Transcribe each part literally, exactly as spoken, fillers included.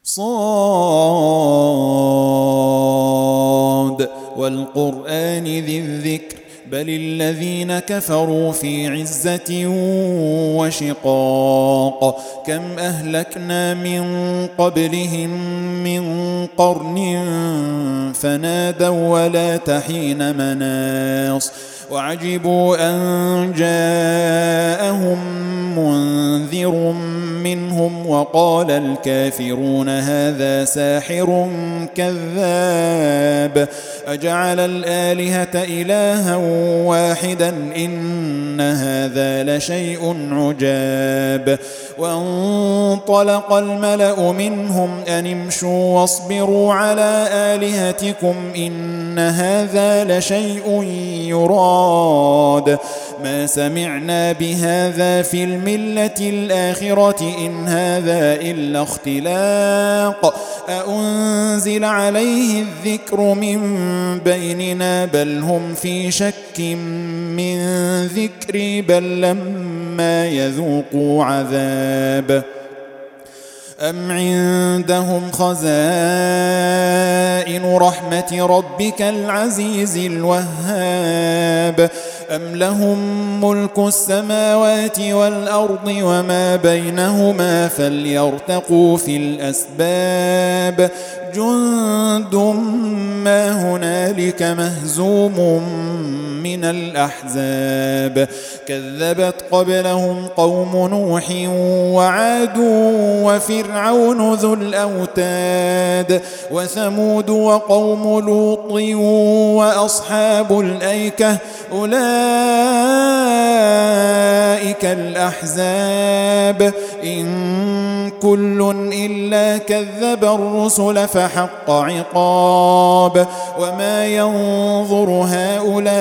صاد والقرآن ذي الذكر بل الذين كفروا في عزة وشقاق كم أهلكنا من قبلهم من قرن فنادوا ولا تحين مناص وعجبوا أن جاءهم منذر منهم وقال الكافرون هذا ساحر كذاب أجعل الآلهة إلها واحدا إن هذا لشيء عجاب وانطلق الملأ منهم أن امشوا واصبروا على آلهتكم إن هذا لشيء يراد ما سمعنا بهذا في الملة الآخرة إن هذا إلا اختلاق أأنزل عليه الذكر من بيننا بل هم في شك من ذكري بل لما يذوقوا عذاب أم عندهم خزائن رحمة ربك العزيز الوهاب أم لهم ملك السماوات والأرض وما بينهما فليرتقوا في الأسباب جند ما هنالك مهزوم من الأحزاب كذبت قبلهم قوم نوح وعاد وفرعون ذو الأوتاد وثمود وقوم لوط وأصحاب الأيكة أولئك الأحزاب إن كل إلا كذب الرسل فحق عقاب وما ينظر هؤلاء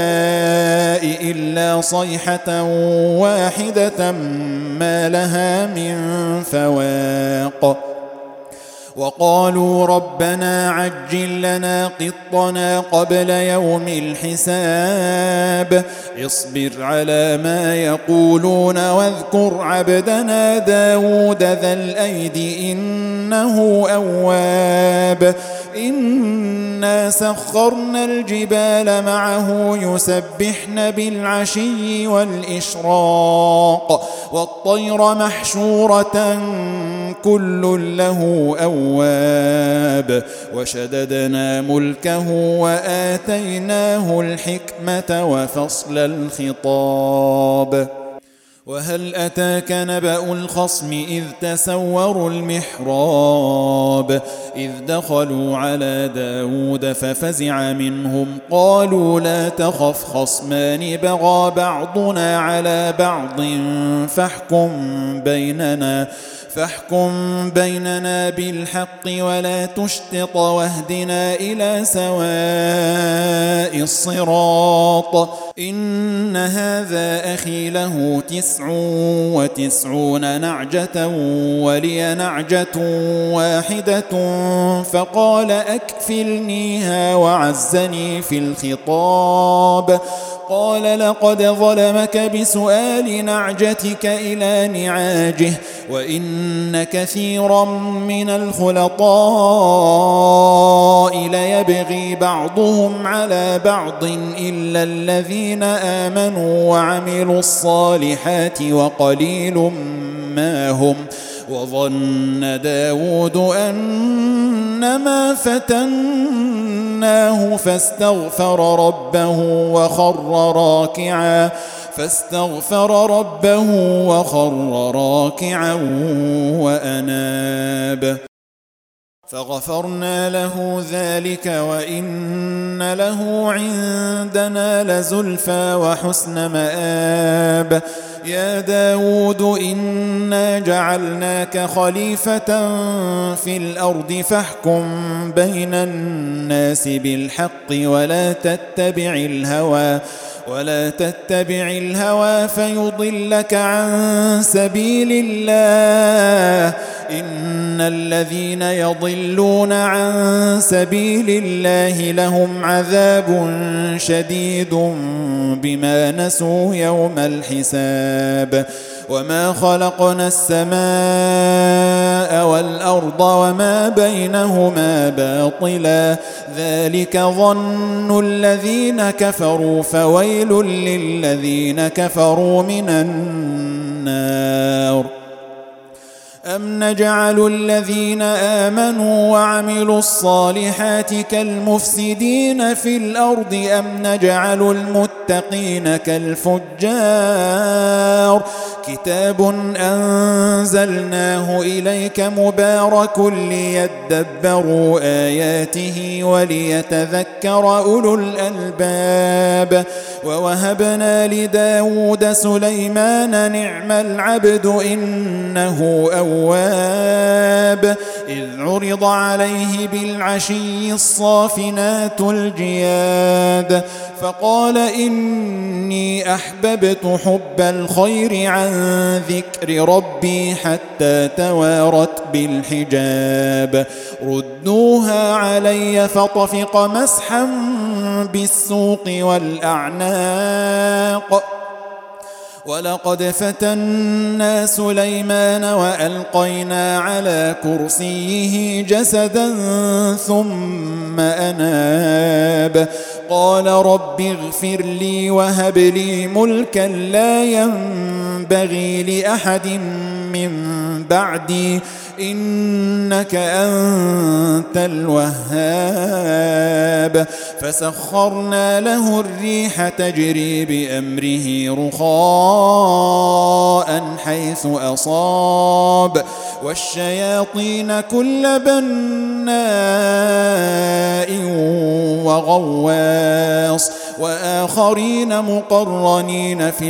إلا صيحة واحدة ما لها من فواق وقالوا ربنا عجل لنا قطنا قبل يوم الحساب اصبر على ما يقولون واذكر عبدنا داود ذا الأيد إنه أواب إنا سخرنا الجبال معه يسبحن بالعشي والإشراق والطير محشورة كل له أواب وشددنا ملكه وآتيناه الحكمة وفصل الخطاب وهل أتاك نبأ الخصم إذ تسوروا المحراب إذ دخلوا على داود ففزع منهم قالوا لا تخف خصمان بغى بعضنا على بعض فاحكم بيننا فاحكم بيننا بالحق ولا تشطط واهدنا إلى سواء الصراط إن هذا أخي له تسع وتسعون نعجة ولي نعجة واحدة فقال أكفلنيها وعزني في الخطاب قال لقد ظلمك بسؤال نعجتك إلى نعاجه وإن كثيرا من الخلطاء ليبغي بعضهم على بعض إلا الذين آمنوا وعملوا الصالحات وقليل ما هم وظن داود أنما فتناه فاستغفر ربه وخر راكعا فاستغفر ربه وخر راكعا وأناب فغفرنا له ذلك وإن له عندنا لزلفى وحسن مآب يا داود إنا جعلناك خليفة في الأرض فاحكم بين الناس بالحق ولا تتبع الهوى ولا تتبع الهوى فيضلك عن سبيل الله إن الذين يضلون عن سبيل الله لهم عذاب شديد بما نسوا يوم الحساب وما خلقنا السماء والأرض وما بينهما باطلا ذلك ظن الذين كفروا فويل للذين كفروا من النار أم نجعل الذين آمنوا وعملوا الصالحات كالمفسدين في الأرض أم نجعل المتقين كالفجار كتاب أنزلناه إليك مبارك ليدبروا آياته وليتذكر أولو الألباب ووهبنا لداود سليمان نعم العبد إنه أواب إذ عرض عليه بالعشي الصافنات الجياد فقال إني أحببت حب الخير عن ذكر ربي حتى توارت بالحجاب ردوها علي فطفق مسحا بالسوق والأعناق ولقد فتنا سليمان وألقينا على كرسيه جسدا ثم أناب قال رب اغفر لي وهب لي ملكا لا ينبغي لأحد من بعدي إنك أنت الوهاب فسخرنا له الريح تجري بأمره رخاء حيث أصاب والشياطين كل بناء وغواص وآخرين مقرنين في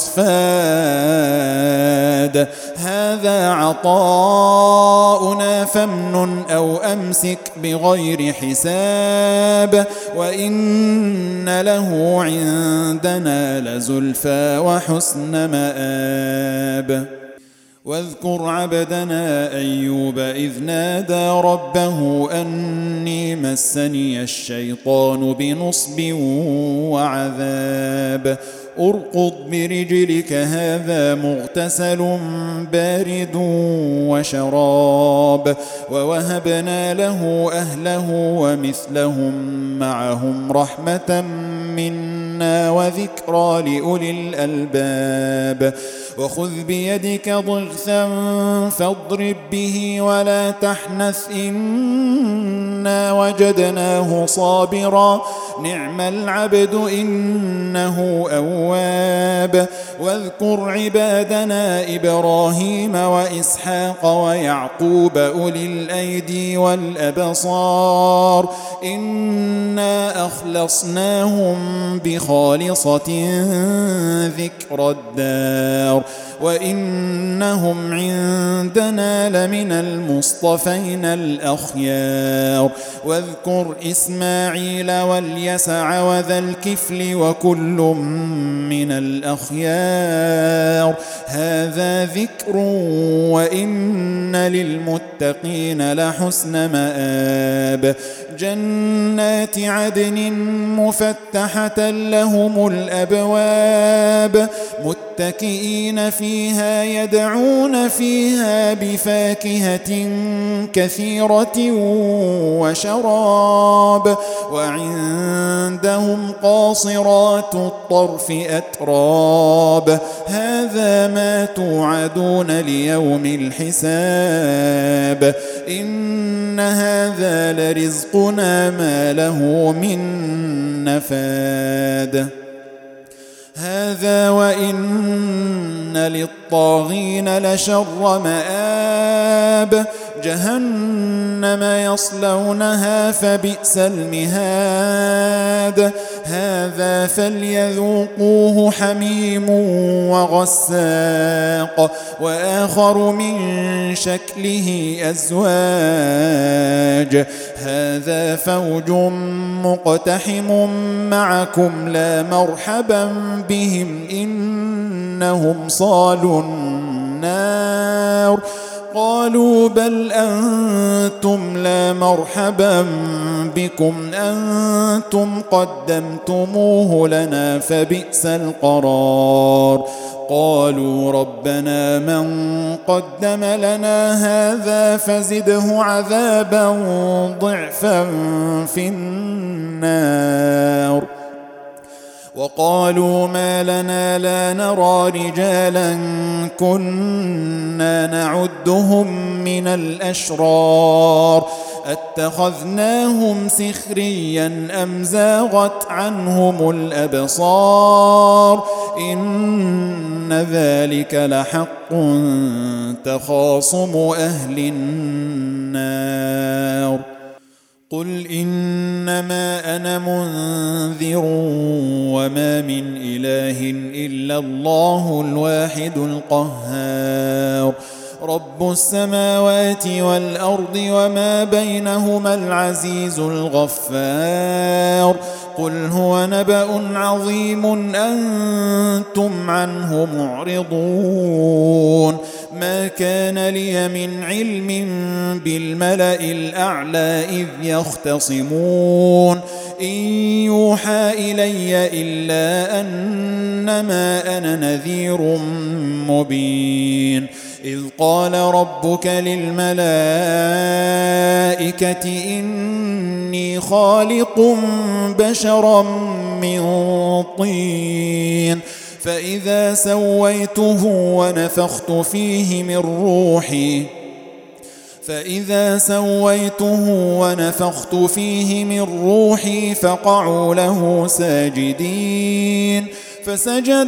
الأصفاد هذا عطاؤنا فامنن أو أمسك بغير حساب وإن له عندنا لزلفى وحسن مآب واذكر عبدنا أيوب إذ نادى ربه أني مسني الشيطان بنصب وعذاب ارقض برجلك هذا مغتسل بارد وشراب ووهبنا له أهله ومثلهم معهم رحمة منا وذكرى لأولي الألباب وخذ بيدك ضغثا فاضرب به ولا تحنث إنا وجدناه صابرا نعم العبد إنه أواب واذكر عبادنا إبراهيم وإسحاق ويعقوب أولي الأيدي والأبصار إنا أخلصناهم بخالصة ذكر الدار وإنهم عندنا لمن المصطفين الأخيار واذكر إسماعيل واليسع وذا الكفل وكل من الأخيار هذا ذكر وإن للمتقين لحسن مآب جنات عدن مفتحة لهم الأبواب متكئين فيها يدعون فيها بفاكهة كثيرة وشراب وعندهم قاصرات الطرف أتراب هذا ما توعدون ليوم الحساب إن هذا لرزقنا ما له من نفاد هذا وإن للطاغين لشر مآب جهنم يصلونها فبئس المهاد هذا فليذوقوه حميم وغساق وآخر من شكله أزواج هذا فوج مقتحم معكم لا مرحبا بهم إنهم صالوا النار قالوا بل أنتم لا مرحبا بكم أنتم قدمتموه لنا فبئس القرار وقالوا ربنا من قدم لنا هذا فزده عذابا ضعفا في النار وقالوا ما لنا لا نرى رجالا كنا نعدهم من الأشرار اتخذناهم سخريا أم زاغت عنهم الأبصار إن ذلك لحق تخاصم أهل النار قل إنما أنا منذر وما من إله إلا الله الواحد القهار رب السماوات والأرض وما بينهما العزيز الغفار قل هو نبأ عظيم أنتم عنه معرضون ما كان لي من علم بالملأ الأعلى إذ يختصمون إن يوحى إلي إلا أنما أنا نذير مبين إذ قال ربك للملائكة إني خالق بشرا من طين فإذا سويته ونفخت فيه من روحي فإذا سويته ونفخت فيه من روحي فقعوا له ساجدين فسجد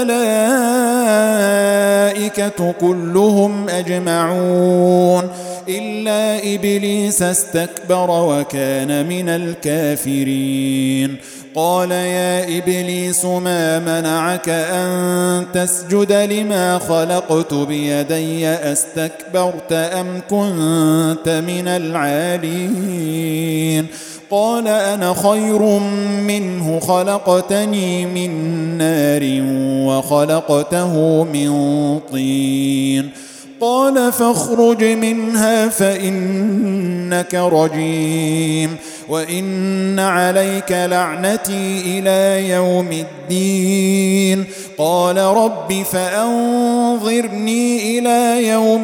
الملائكة كلهم أجمعون إلا إبليس استكبر وكان من الكافرين قال يا إبليس ما منعك أن تسجد لما خلقت بيدي أستكبرت أم كنت من العالين قال أنا خير منه خلقتني من نار وخلقته من طين قال فاخرج منها فإنك رجيم وإن عليك لعنتي إلى يوم الدين قال رب فأنظرني إلى يوم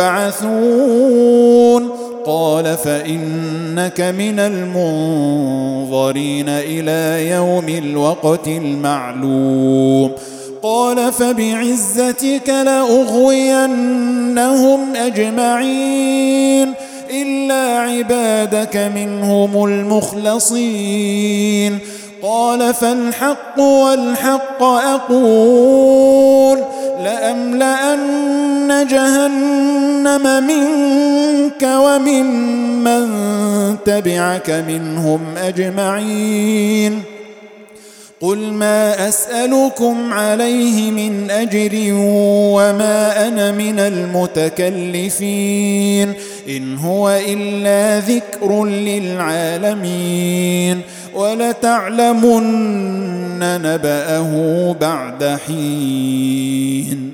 يبعثون قال فإنك من المنظرين إلى يوم الوقت المعلوم قال فبعزتك لأغوينهم أجمعين إلا عبادك منهم المخلصين قال فالحق والحق أقول لأملأن جهنم منك وممن تبعك منهم أجمعين قل ما أسألكم عليه من أجر وما أنا من المتكلفين إن هو إلا ذكر للعالمين ولتعلمن نبأه بعد حين